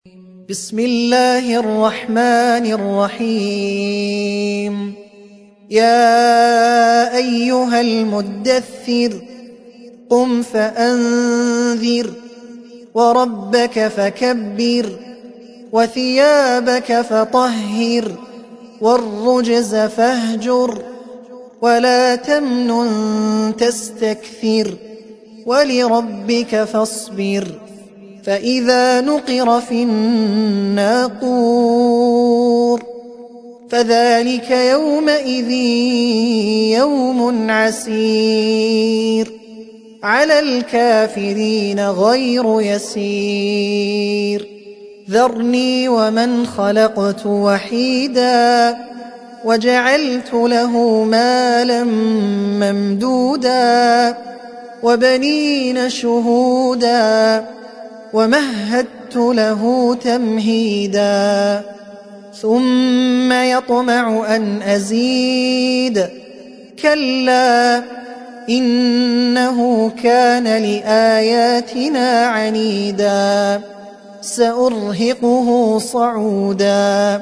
بسم الله الرحمن الرحيم. يا أيها المدثر قم فأنذر وربك فكبر وثيابك فطهر والرجز فاهجر ولا تمنن تستكثر ولربك فاصبر فإذا نقر في الناقور فذلك يومئذ يوم عسير على الكافرين غير يسير. ذرني ومن خلقت وحيدا وجعلت له مالا ممدودا وبنين شهودا ومهدت له تمهيدا ثم يطمع أن أزيد كلا إنه كان لآياتنا عنيدا سأرهقه صعودا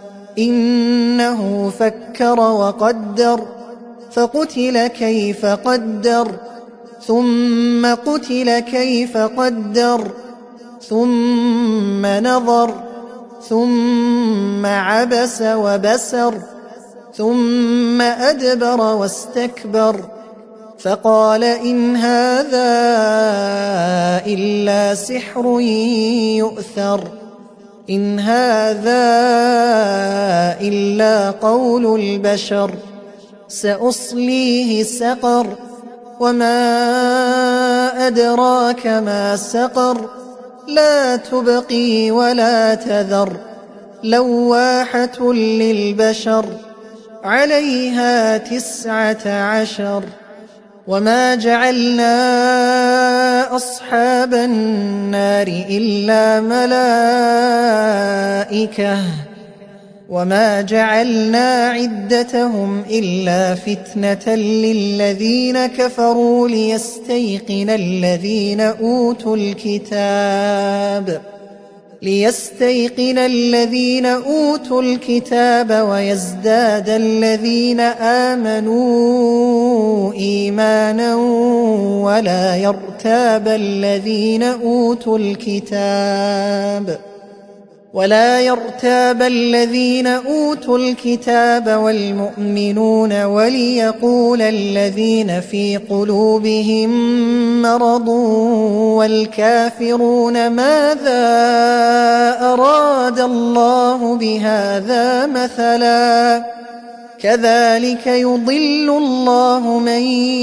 إنه فكر وقدر فقتل كيف قدر ثم قتل كيف قدر ثم نظر ثم عبس وبسر ثم أدبر واستكبر فقال إن هذا إلا سحر يؤثر إن هذا إلا قول البشر سأصليه سقر وما أدراك ما سقر لا تبقي ولا تذر لواحة للبشر عليها 19. وما جعلنا أصحاب النار إلا ملائكة وما جعلنا عدتهم إلا فتنة للذين كفروا ليستيقن الذين أوتوا الكتاب ويزداد الذين آمنوا إيمانا ولا يرتاب الذين أوتوا الكتاب والمؤمنون وليقول الذين في قلوبهم مرض والكافرون ماذا أراد الله بهذا مثلا كذلك يضل الله من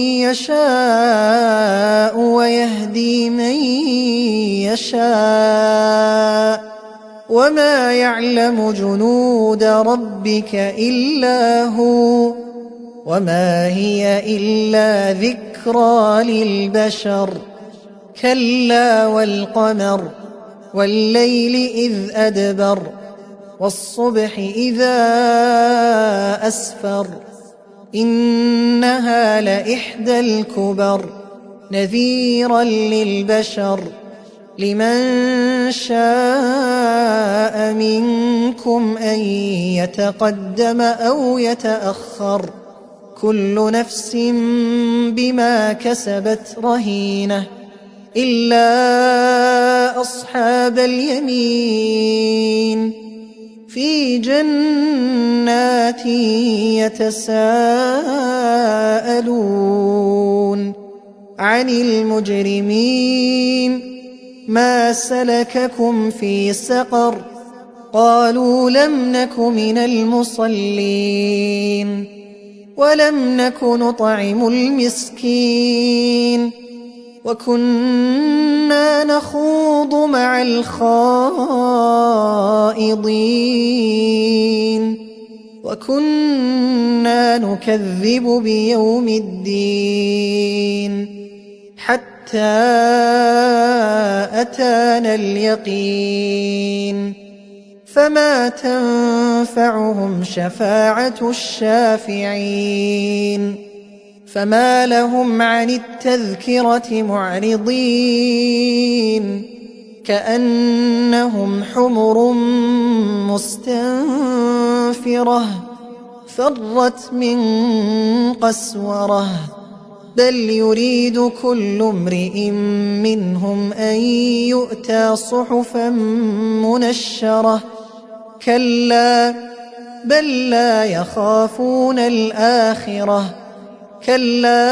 يشاء ويهدي من يشاء وما يعلم جنود ربك إلا هو وما هي إلا ذكرى للبشر. كلا والقمر والليل إذ أدبر والصبح إذا أسفر إنها لإحدى الكبر نذيرا للبشر لمن شاء منكم أن يتقدم أو يتأخر كل نفس بما كسبت رهينة إلا أصحاب اليمين في جنات يتساءلون عن المجرمين ما سلككم في سقر قالوا لم نك من المصلين ولم نك نطعم المسكين وكنا نخوض مع الخائضين وكنا نكذب بيوم الدين حتى أتانا اليقين فما تنفعهم شفاعة الشافعين فما لهم عن التذكرة معرضين كأنهم حمر مستنفرة فرت من قسورة بل يريد كل امرئ منهم أن يؤتى صحفا منشرة كلا بل لا يخافون الآخرة كلا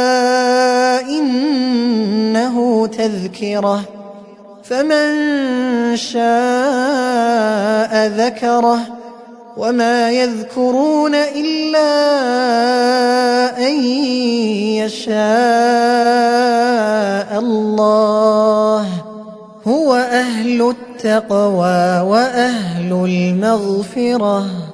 إنه تذكرة فمن شاء ذكره وما يذكرون إلا أن يشاء الله هو أهل التقوى وأهل المغفرة.